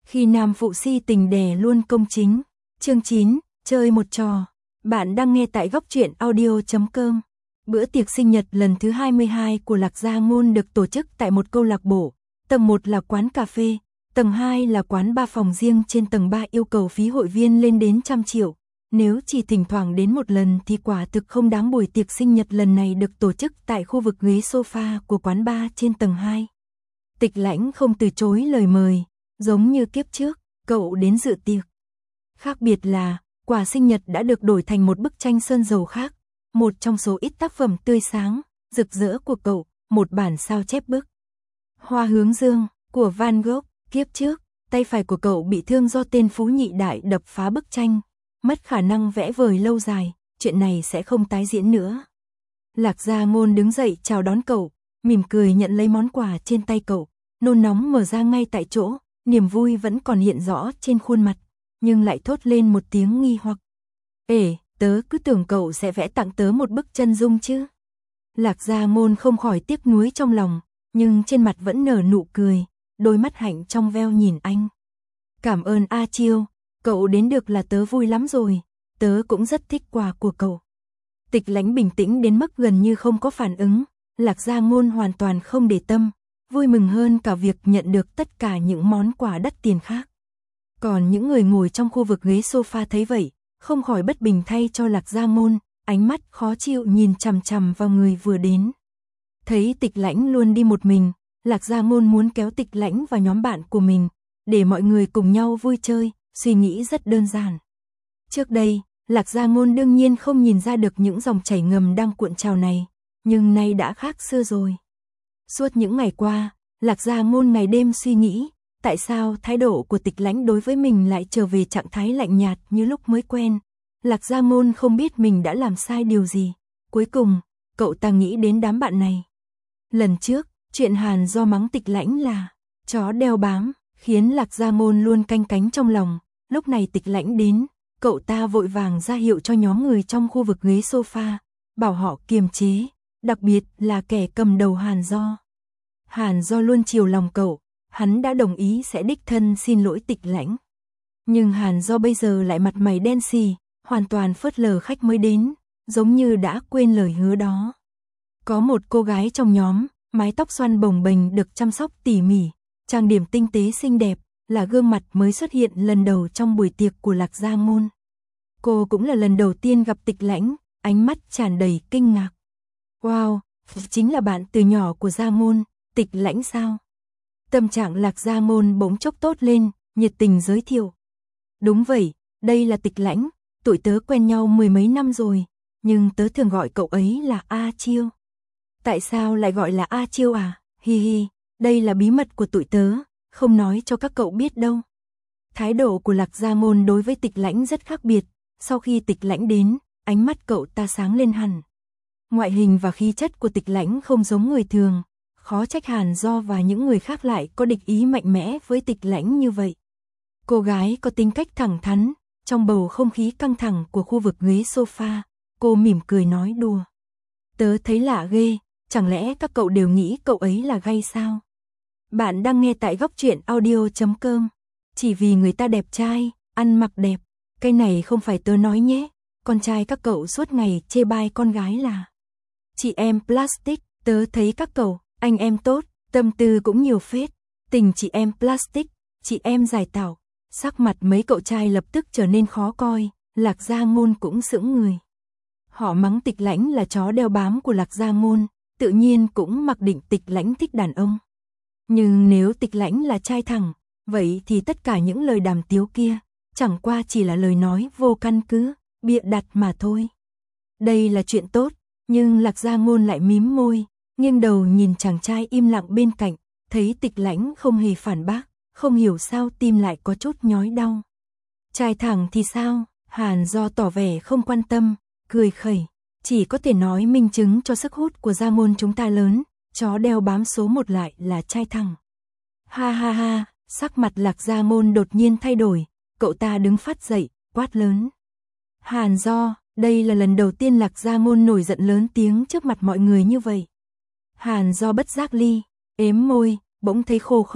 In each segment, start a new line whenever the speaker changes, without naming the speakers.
Khi nam phụ si tình đè luôn công chính. Chương 9, chơi một trò. Bạn đang nghe tại góc truyện audio.com. Bữa tiệc sinh nhật lần thứ 22 của Lạc Gia Ngôn được tổ chức tại một câu lạc bộ. Tầng 1 là quán cà phê, tầng 2 là quán bar phòng riêng, trên tầng 3 yêu cầu phí hội viên lên đến 100 triệu. Nếu chỉ thỉnh thoảng đến một lần thì quả thực không đáng. Buổi tiệc sinh nhật lần này được tổ chức tại khu vực ghế sofa của quán bar trên tầng 2. Tịch Lãnh không từ chối lời mời, giống như kiếp trước, cậu đến dự tiệc. Khác biệt là, quà sinh nhật đã được đổi thành một bức tranh sơn dầu khác, một trong số ít tác phẩm tươi sáng, rực rỡ của cậu, một bản sao chép bức Hoa Hướng Dương của Van Gogh. Kiếp trước, tay phải của cậu bị thương do tên phú nhị đại đập phá bức tranh, mất khả năng vẽ vời lâu dài, chuyện này sẽ không tái diễn nữa. Lạc Gia Ngôn đứng dậy chào đón cậu, mỉm cười nhận lấy món quà trên tay cậu, nôn nóng mở ra ngay tại chỗ, niềm vui vẫn còn hiện rõ trên khuôn mặt, nhưng lại thốt lên một tiếng nghi hoặc. Ê, tớ cứ tưởng cậu sẽ vẽ tặng tớ một bức chân dung chứ. Lạc Gia Ngôn không khỏi tiếc nuối trong lòng, nhưng trên mặt vẫn nở nụ cười, đôi mắt hạnh trong veo nhìn anh. Cảm ơn A Chiêu, cậu đến được là tớ vui lắm rồi, tớ cũng rất thích quà của cậu. Tịch Lãnh bình tĩnh đến mức gần như không có phản ứng, Lạc Gia Ngôn hoàn toàn không để tâm, vui mừng hơn cả việc nhận được tất cả những món quà đắt tiền khác. Còn những người ngồi trong khu vực ghế sofa thấy vậy, không khỏi bất bình thay cho Lạc Gia Ngôn, ánh mắt khó chịu nhìn chằm chằm vào người vừa đến. Thấy Tịch Lãnh luôn đi một mình, Lạc Gia Ngôn muốn kéo Tịch Lãnh vào nhóm bạn của mình, để mọi người cùng nhau vui chơi, suy nghĩ rất đơn giản. Trước đây, Lạc Gia Ngôn đương nhiên không nhìn ra được những dòng chảy ngầm đang cuộn trào này, nhưng nay đã khác xưa rồi. Suốt những ngày qua, Lạc Gia Ngôn ngày đêm suy nghĩ, tại sao thái độ của Tịch Lãnh đối với mình lại trở về trạng thái lạnh nhạt như lúc mới quen. Lạc Gia Ngôn không biết mình đã làm sai điều gì. Cuối cùng, cậu ta nghĩ đến đám bạn này. Lần trước, chuyện Hàn Do mắng Tịch Lãnh là chó đeo bám, khiến Lạc Gia Ngôn luôn canh cánh trong lòng. Lúc này Tịch Lãnh đến, cậu ta vội vàng ra hiệu cho nhóm người trong khu vực ghế sofa, bảo họ kiềm chế, đặc biệt là kẻ cầm đầu Hàn Do. Hàn Do luôn chiều lòng cậu, hắn đã đồng ý sẽ đích thân xin lỗi Tịch Lãnh. Nhưng Hàn Do bây giờ lại mặt mày đen xì, hoàn toàn phớt lờ khách mới đến, giống như đã quên lời hứa đó. Có một cô gái trong nhóm, mái tóc xoăn bồng bềnh được chăm sóc tỉ mỉ, trang điểm tinh tế xinh đẹp, là gương mặt mới xuất hiện lần đầu trong buổi tiệc của Lạc Gia Ngôn. Cô cũng là lần đầu tiên gặp Tịch Lãnh, ánh mắt tràn đầy kinh ngạc. Wow, chính là bạn từ nhỏ của Gia Ngôn, Tịch Lãnh sao? Tâm trạng Lạc Gia Ngôn bỗng chốc tốt lên, nhiệt tình giới thiệu. Đúng vậy, đây là Tịch Lãnh, tụi tớ quen nhau mười mấy năm rồi, nhưng tớ thường gọi cậu ấy là A Chiêu. Tại sao lại gọi là A Chiêu à? Hi hi, đây là bí mật của tụi tớ, không nói cho các cậu biết đâu. Thái độ của Lạc Gia Ngôn đối với Tịch Lãnh rất khác biệt, sau khi Tịch Lãnh đến, ánh mắt cậu ta sáng lên hẳn. Ngoại hình và khí chất của Tịch Lãnh không giống người thường, khó trách Hàn Do và những người khác lại có địch ý mạnh mẽ với Tịch Lãnh như vậy. Cô gái có tính cách thẳng thắn, trong bầu không khí căng thẳng của khu vực ghế sofa, cô mỉm cười nói đùa. Tớ thấy lạ ghê, chẳng lẽ các cậu đều nghĩ cậu ấy là gay sao? Bạn đang nghe tại góc truyện audio.com. Chỉ vì người ta đẹp trai, ăn mặc đẹp, cái này không phải tớ nói nhé, con trai các cậu suốt ngày chê bai con gái là chị em plastic, tớ thấy các cậu, anh em tốt, tâm tư cũng nhiều phết, tình chị em plastic, chị em giải tảo. Sắc mặt mấy cậu trai lập tức trở nên khó coi, Lạc Gia Ngôn cũng sững người. Họ mắng Tịch Lãnh là chó đeo bám của Lạc Gia Ngôn, tự nhiên cũng mặc định Tịch Lãnh thích đàn ông. Nhưng nếu Tịch Lãnh là trai thẳng, vậy thì tất cả những lời đàm tiếu kia, chẳng qua chỉ là lời nói vô căn cứ, bịa đặt mà thôi. Đây là chuyện tốt, nhưng Lạc Gia Ngôn lại mím môi, nghiêng đầu nhìn chàng trai im lặng bên cạnh, thấy Tịch Lãnh không hề phản bác, không hiểu sao tim lại có chút nhói đau. Trai thẳng thì sao? Hàn Do tỏ vẻ không quan tâm, cười khẩy, chỉ có thể nói minh chứng cho sức hút của Gia Ngôn chúng ta lớn, chó đeo bám số 1 lại là trai thẳng. Ha ha ha, sắc mặt Lạc Gia Ngôn đột nhiên thay đổi, cậu ta đứng phát dậy, quát lớn. Hàn Do, đây là lần đầu tiên Lạc Gia Ngôn nổi giận lớn tiếng trước mặt mọi người như vậy. Hàn Do bất giác êm môi, bỗng thấy khô khốc,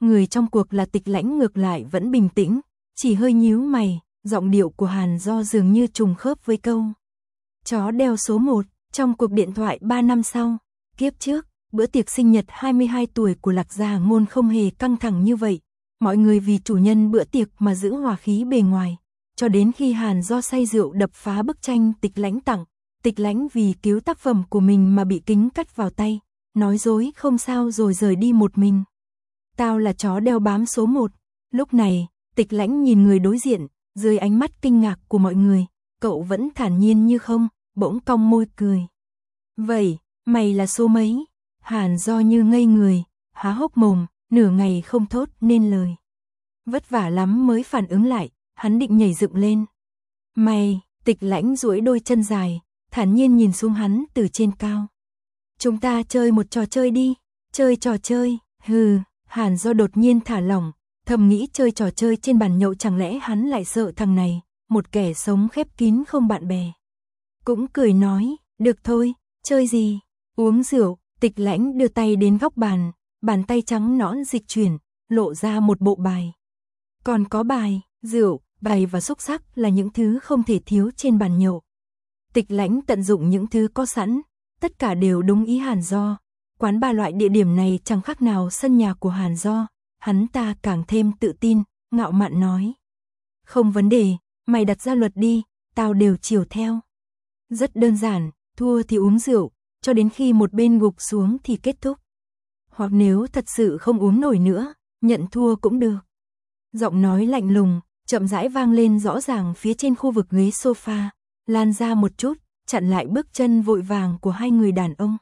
Người trong cuộc là Tịch Lãnh ngược lại vẫn bình tĩnh, chỉ hơi nhíu mày, giọng điệu của Hàn Do dường như trùng khớp với câu chó đeo số 1 trong cuộc điện thoại 3 năm sau. Kiếp trước, bữa tiệc sinh nhật 22 tuổi của Lạc Gia Ngôn không hề căng thẳng như vậy. Mọi người vì chủ nhân bữa tiệc mà giữ hòa khí bề ngoài, cho đến khi Hàn Do say rượu đập phá bức tranh Tịch Lãnh tặng. Tịch Lãnh vì cứu tác phẩm của mình mà bị kính cắt vào tay, nói dối không sao rồi rời đi một mình. Tao là chó đeo bám số 1. Lúc này, Tịch Lãnh nhìn người đối diện, dưới ánh mắt kinh ngạc của mọi người, cậu vẫn thản nhiên như không, bỗng cong môi cười. Vậy, mày là số mấy? Hàn Do như ngây người, há hốc mồm, nửa ngày không thốt nên lời. Vất vả lắm mới phản ứng lại, hắn định nhảy dựng lên. Mày, Tịch Lãnh duỗi đôi chân dài, thản nhiên nhìn xuống hắn từ trên cao. Chúng ta chơi một trò chơi đi. Chơi trò chơi? Hừ. Hàn Do đột nhiên thả lỏng, thầm nghĩ chơi trò chơi trên bàn nhậu chẳng lẽ hắn lại sợ thằng này, một kẻ sống khép kín không bạn bè. Cũng cười nói, được thôi, chơi gì? Uống rượu. Tịch Lãnh đưa tay đến góc bàn, bàn tay trắng nõn dịch chuyển, lộ ra một bộ bài. Còn có bài, rượu, bài và xúc xắc là những thứ không thể thiếu trên bàn nhậu. Tịch Lãnh tận dụng những thứ có sẵn, tất cả đều đúng ý Hàn Do. Quán ba loại địa điểm này chẳng khác nào sân nhà của Hàn Do, hắn ta càng thêm tự tin, ngạo mạn nói. Không vấn đề, mày đặt ra luật đi, tao đều chiều theo. Rất đơn giản, thua thì uống rượu, cho đến khi một bên gục xuống thì kết thúc. Hoặc nếu thật sự không uống nổi nữa, nhận thua cũng được. Giọng nói lạnh lùng, chậm rãi vang lên rõ ràng phía trên khu vực ghế sofa, lan ra một chút, chặn lại bước chân vội vàng của hai người đàn ông.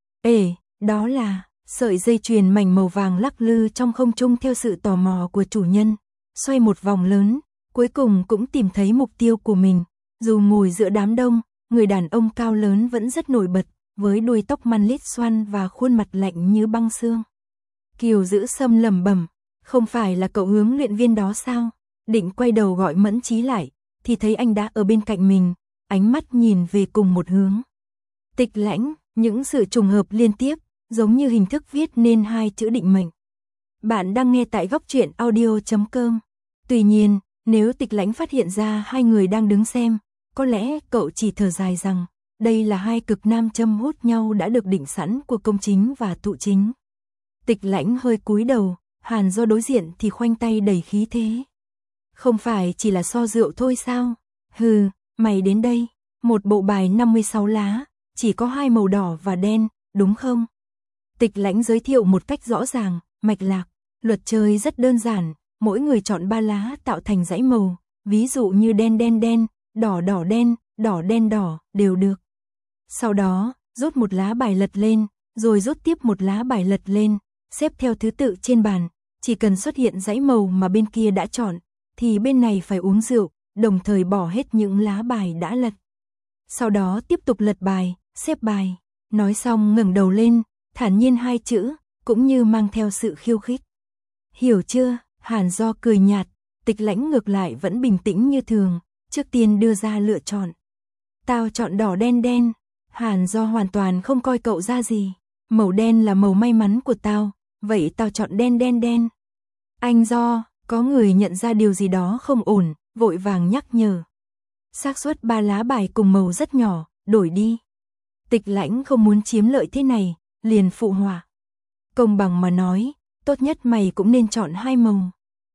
Ê, đó là, sợi dây chuyền mảnh màu vàng lắc lư trong không trung theo sự tò mò của chủ nhân, xoay một vòng lớn, cuối cùng cũng tìm thấy mục tiêu của mình. Dù ngồi giữa đám đông, người đàn ông cao lớn vẫn rất nổi bật, với đuôi tóc man lít xoăn và khuôn mặt lạnh như băng xương. Kiều Giữ Sâm lẩm bẩm, không phải là cậu huấn luyện viên đó sao? Định quay đầu gọi Mẫn Chí lại, thì thấy anh đã ở bên cạnh mình, ánh mắt nhìn về cùng một hướng. Tịch Lãnh, những sự trùng hợp liên tiếp, giống như hình thức viết nên hai chữ định mệnh. Bạn đang nghe tại góc truyện audio.com. Tuy nhiên, nếu Tịch Lãnh phát hiện ra hai người đang đứng xem, có lẽ cậu chỉ thở dài rằng, đây là hai cực nam châm hút nhau đã được định sẵn của công chính và thụ chính. Tịch Lãnh hơi cúi đầu, Hàn Do đối diện thì khoanh tay đầy khí thế. Không phải chỉ là so rượu thôi sao? Hừ, mày đến đây, một bộ bài 56 lá, chỉ có hai màu đỏ và đen, đúng không? Tịch Lãnh giới thiệu một cách rõ ràng, mạch lạc, luật chơi rất đơn giản, mỗi người chọn 3 lá tạo thành dãy màu, ví dụ như đen đen đen, đỏ đỏ đen, đỏ đen đỏ, đều được. Sau đó, rút một lá bài lật lên, rồi rút tiếp một lá bài lật lên, xếp theo thứ tự trên bàn, chỉ cần xuất hiện dãy màu mà bên kia đã chọn, thì bên này phải uống rượu, đồng thời bỏ hết những lá bài đã lật. Sau đó tiếp tục lật bài, xếp bài, nói xong ngẩng đầu lên, thản nhiên hai chữ, cũng như mang theo sự khiêu khích. Hiểu chưa? Hàn Do cười nhạt, Tịch Lãnh ngược lại vẫn bình tĩnh như thường, trước tiên đưa ra lựa chọn. Tao chọn đỏ đen đen. Hàn Do hoàn toàn không coi cậu ra gì. Màu đen là màu may mắn của tao, vậy tao chọn đen đen đen. Anh Do, có người nhận ra điều gì đó không ổn, vội vàng nhắc nhở. Xác suất 3 lá bài cùng màu rất nhỏ, đổi đi. Tịch Lãnh không muốn chiếm lợi thế này, liền phụ họa. Công bằng mà nói, tốt nhất mày cũng nên chọn 2 màu.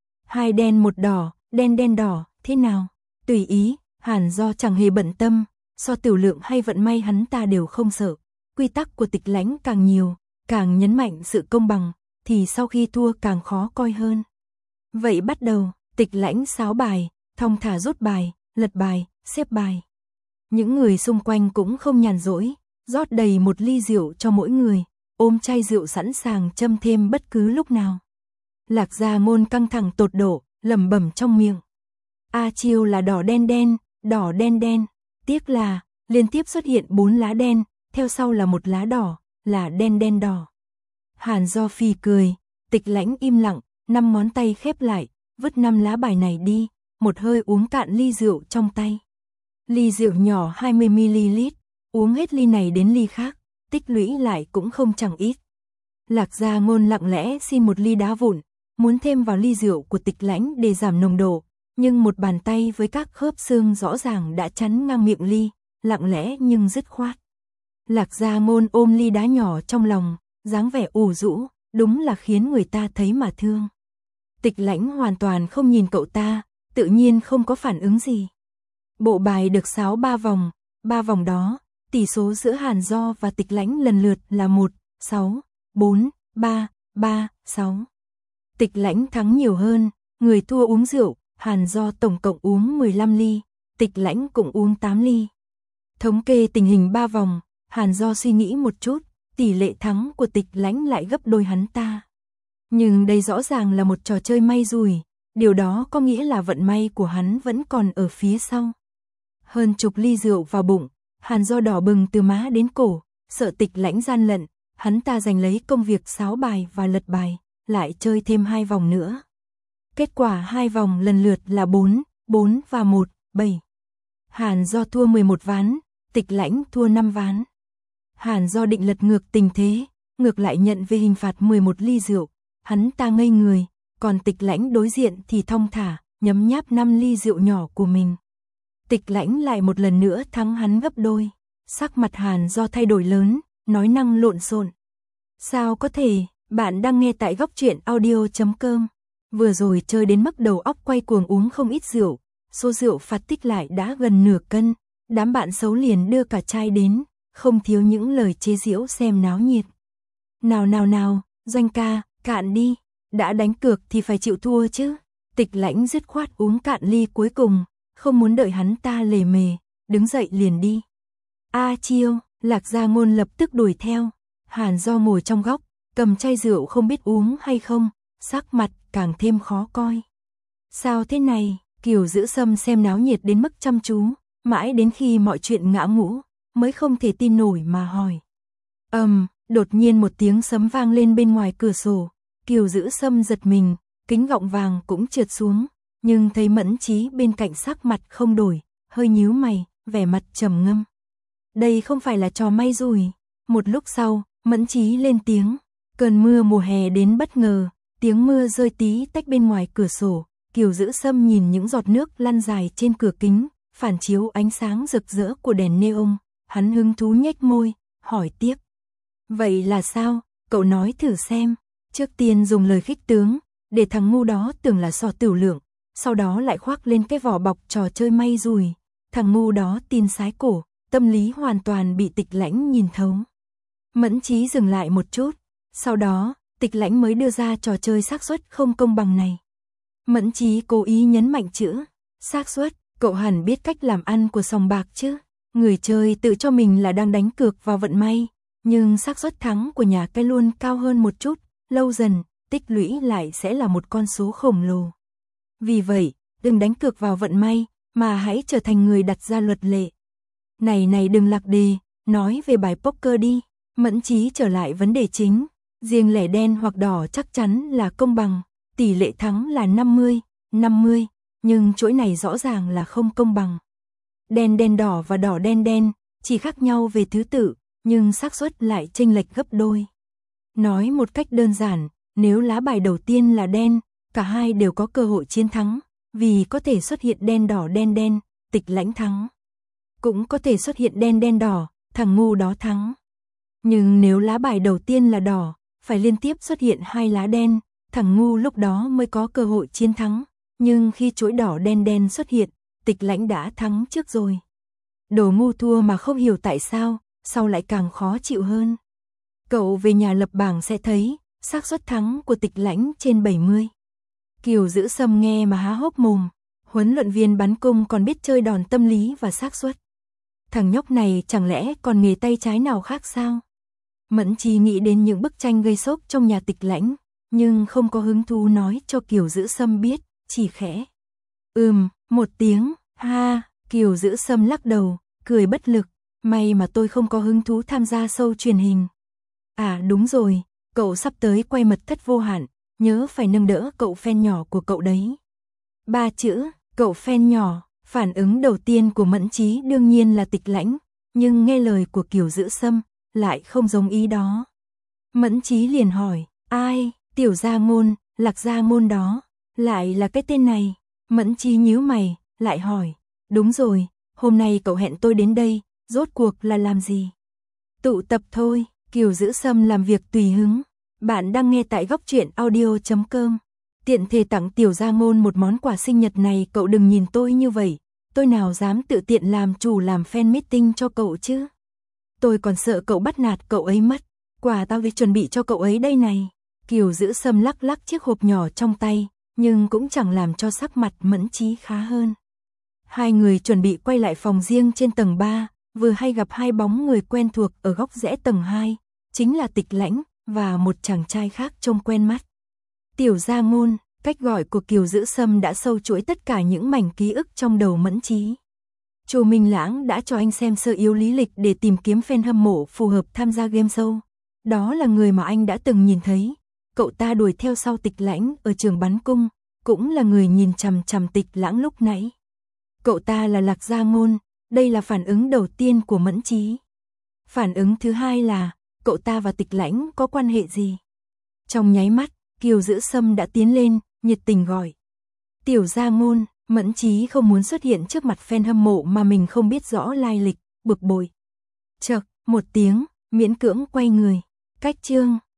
2 đen 1 đỏ, đen đen đỏ, thế nào? Tùy ý. Hàn Do chẳng hề bận tâm, so tiểu lượng hay vận may hắn ta đều không sợ. Quy tắc của Tịch Lãnh càng nhiều, càng nhấn mạnh sự công bằng, thì sau khi thua càng khó coi hơn. Vậy bắt đầu, Tịch Lãnh sáo bài, thong thả rút bài, lật bài, xếp bài. Những người xung quanh cũng không nhàn rỗi, rót đầy một ly rượu cho mỗi người, ôm chai rượu sẵn sàng châm thêm bất cứ lúc nào. Lạc Gia Ngôn căng thẳng tột độ, lẩm bẩm trong miệng. A chiêu là đỏ đen đen, đỏ đen đen, tiếc là liên tiếp xuất hiện 4 lá đen, theo sau là 1 lá đỏ, là đen đen đỏ. Hàn Do phì cười, Tịch Lãnh im lặng, 5 ngón tay khép lại, vứt 5 lá bài này đi, một hơi uống cạn ly rượu trong tay. Ly rượu nhỏ 20ml, uống hết ly này đến ly khác, tích lũy lại cũng không chẳng ít. Lạc Gia Ngôn lặng lẽ xin một ly đá vụn, muốn thêm vào ly rượu của Tịch Lãnh để giảm nồng độ, nhưng một bàn tay với các khớp xương rõ ràng đã chắn ngang miệng ly, lặng lẽ nhưng dứt khoát. Lạc Gia Ngôn ôm ly đá nhỏ trong lòng, dáng vẻ ủ rũ, đúng là khiến người ta thấy mà thương. Tịch Lãnh hoàn toàn không nhìn cậu ta, tự nhiên không có phản ứng gì. Bộ bài được sáo 3 vòng đó, tỷ số giữa Hàn Do và Tịch Lãnh lần lượt là 1, 6, 4, 3, 3, 6. Tịch Lãnh thắng nhiều hơn, người thua uống rượu, Hàn Do tổng cộng uống 15 ly, Tịch Lãnh cũng uống 8 ly. Thống kê tình hình 3 vòng, Hàn Do suy nghĩ một chút, tỷ lệ thắng của Tịch Lãnh lại gấp đôi hắn ta. Nhưng đây rõ ràng là một trò chơi may rủi, điều đó có nghĩa là vận may của hắn vẫn còn ở phía sau. Hơn chục ly rượu vào bụng, Hàn Do đỏ bừng từ má đến cổ, sợ Tịch Lãnh gian lận, hắn ta giành lấy công việc sáo bài và lật bài, lại chơi thêm 2 vòng nữa. Kết quả 2 vòng lần lượt là 4, 4 và 1, 7. Hàn Do thua 11 ván, Tịch Lãnh thua 5 ván. Hàn Do định lật ngược tình thế, ngược lại nhận về hình phạt 11 ly rượu, hắn ta ngây người, còn Tịch Lãnh đối diện thì thong thả, nhấm nháp 5 ly rượu nhỏ của mình. Tịch Lãnh lại một lần nữa thắng hắn gấp đôi, sắc mặt Hàn Do thay đổi lớn, nói năng lộn xộn. Sao có thể, bạn đang nghe tại Góc Truyện Audio.com. Vừa rồi chơi đến mức đầu óc quay cuồng uống không ít rượu, số rượu phạt tích lại đã gần nửa cân, đám bạn xấu liền đưa cả chai đến, không thiếu những lời chế giễu xem náo nhiệt. Nào, Doanh ca, cạn đi, đã đánh cược thì phải chịu thua chứ. Tịch Lãnh dứt khoát uống cạn ly cuối cùng, không muốn đợi hắn ta lề mề, đứng dậy liền đi. A Chiêu, Lạc Gia Ngôn lập tức đuổi theo, Hàn Do ngồi trong góc, cầm chai rượu không biết uống hay không, sắc mặt càng thêm khó coi. Sao thế này, Kiều Giữ Sâm xem náo nhiệt đến mức chăm chú, mãi đến khi mọi chuyện ngã ngũ, mới không thể tin nổi mà hỏi. Đột nhiên một tiếng sấm vang lên bên ngoài cửa sổ, Kiều Giữ Sâm giật mình, kính gọng vàng cũng trượt xuống, nhưng thấy Mẫn Chí bên cạnh sắc mặt không đổi, hơi nhíu mày, vẻ mặt trầm ngâm. Đây không phải là trò may rủi. Một lúc sau, Mẫn Chí lên tiếng, cơn mưa mùa hè đến bất ngờ, tiếng mưa rơi tí tách bên ngoài cửa sổ, Kiều Giữ Sâm nhìn những giọt nước lăn dài trên cửa kính, phản chiếu ánh sáng rực rỡ của đèn neon, hắn hứng thú nhếch môi, hỏi tiếp. Vậy là sao, cậu nói thử xem. Trước tiên dùng lời khích tướng, để thằng ngu đó tưởng là sò tửu lượng, sau đó lại khoác lên cái vỏ bọc trò chơi may rủi. Thằng ngu đó tin sái cổ, tâm lý hoàn toàn bị Tịch Lãnh nhìn thấu. Mẫn Chí dừng lại một chút, sau đó, Tịch Lãnh mới đưa ra trò chơi xác suất không công bằng này. Mẫn Chí cố ý nhấn mạnh chữ xác suất, cậu hẳn biết cách làm ăn của sòng bạc chứ. Người chơi tự cho mình là đang đánh cược vào vận may, nhưng xác suất thắng của nhà cái luôn cao hơn một chút, lâu dần, tích lũy lại sẽ là một con số khổng lồ. Vì vậy, đừng đánh cược vào vận may, mà hãy trở thành người đặt ra luật lệ. Này đừng lạc đề, nói về bài poker đi. Mẫn Chí trở lại vấn đề chính, riêng lẻ đen hoặc đỏ chắc chắn là công bằng, tỷ lệ thắng là 50-50, nhưng chuỗi này rõ ràng là không công bằng. Đen đen đỏ và đỏ đen đen, chỉ khác nhau về thứ tự, nhưng xác suất lại chênh lệch gấp đôi. Nói một cách đơn giản, nếu lá bài đầu tiên là đen, cả hai đều có cơ hội chiến thắng, vì có thể xuất hiện đen đỏ đen đen, Tịch Lãnh thắng. Cũng có thể xuất hiện đen đen đỏ, thằng ngu đó thắng. Nhưng nếu lá bài đầu tiên là đỏ, phải liên tiếp xuất hiện 2 lá đen, thằng ngu lúc đó mới có cơ hội chiến thắng. Nhưng khi chuỗi đỏ đen đen xuất hiện, Tịch Lãnh đã thắng trước rồi. Đồ ngu thua mà không hiểu tại sao, sau lại càng khó chịu hơn. Cậu về nhà lập bảng sẽ thấy, xác suất thắng của Tịch Lãnh trên 70. Kiều Giữ Sâm nghe mà há hốc mồm, huấn luyện viên bắn cung còn biết chơi đòn tâm lý và xác suất. Thằng nhóc này chẳng lẽ còn nghề tay trái nào khác sao? Mẫn Chí nghĩ đến những bức tranh gây sốc trong nhà Tịch Lãnh, nhưng không có hứng thú nói cho Kiều Giữ Sâm biết, chỉ khẽ. Một tiếng, ha, Kiều Giữ Sâm lắc đầu, cười bất lực, may mà tôi không có hứng thú tham gia show truyền hình. À đúng rồi, cậu sắp tới quay Mật Thất Vô Hạn, nhớ phải nâng đỡ cậu fan nhỏ của cậu đấy. 3 chữ, cậu fan nhỏ, phản ứng đầu tiên của Mẫn Chí đương nhiên là Tịch Lãnh, nhưng nghe lời của Kiều Giữ Sâm, lại không giống ý đó. Mẫn Chí liền hỏi, ai, Tiểu Gia Ngôn, Lạc Gia Ngôn đó, lại là cái tên này. Mẫn Chí nhíu mày, lại hỏi, đúng rồi, hôm nay cậu hẹn tôi đến đây, rốt cuộc là làm gì? Tụ tập thôi, Kiều Giữ Sâm làm việc tùy hứng. Bạn đang nghe tại góc truyện audio.com. Tiện thể tặng Tiểu Gia Ngôn một món quà sinh nhật này, cậu đừng nhìn tôi như vậy, tôi nào dám tự tiện làm chủ làm fan meeting cho cậu chứ. Tôi còn sợ cậu bắt nạt cậu ấy mất, quà tao vì chuẩn bị cho cậu ấy đây này. Kiều Giữ Sâm lắc lắc chiếc hộp nhỏ trong tay, nhưng cũng chẳng làm cho sắc mặt Mẫn Chí khá hơn. Hai người chuẩn bị quay lại phòng riêng trên tầng 3, vừa hay gặp hai bóng người quen thuộc ở góc rẽ tầng 2, chính là Tịch Lãnh và một chàng trai khác trông quen mắt. Tiểu Gia Ngôn, cách gọi của Kiều Giữ Sâm đã sâu chuỗi tất cả những mảnh ký ức trong đầu Mẫn Chí. Chu Minh Lãng đã cho anh xem sơ yếu lý lịch để tìm kiếm fan hâm mộ phù hợp tham gia game show. Đó là người mà anh đã từng nhìn thấy. Cậu ta đuổi theo sau Tịch Lãnh ở trường bắn cung, cũng là người nhìn chằm chằm Tịch Lãng lúc nãy. Cậu ta là Lạc Gia Ngôn, đây là phản ứng đầu tiên của Mẫn Chí. Phản ứng thứ hai là, cậu ta và Tịch Lãnh có quan hệ gì? Trong nháy mắt, Kiều Giữ Sâm đã tiến lên, nhiệt tình gọi. Tiểu Gia Ngôn, Mẫn Chí không muốn xuất hiện trước mặt fan hâm mộ mà mình không biết rõ lai lịch, bực bội. Chậc, một tiếng, miễn cưỡng quay người. Cách chương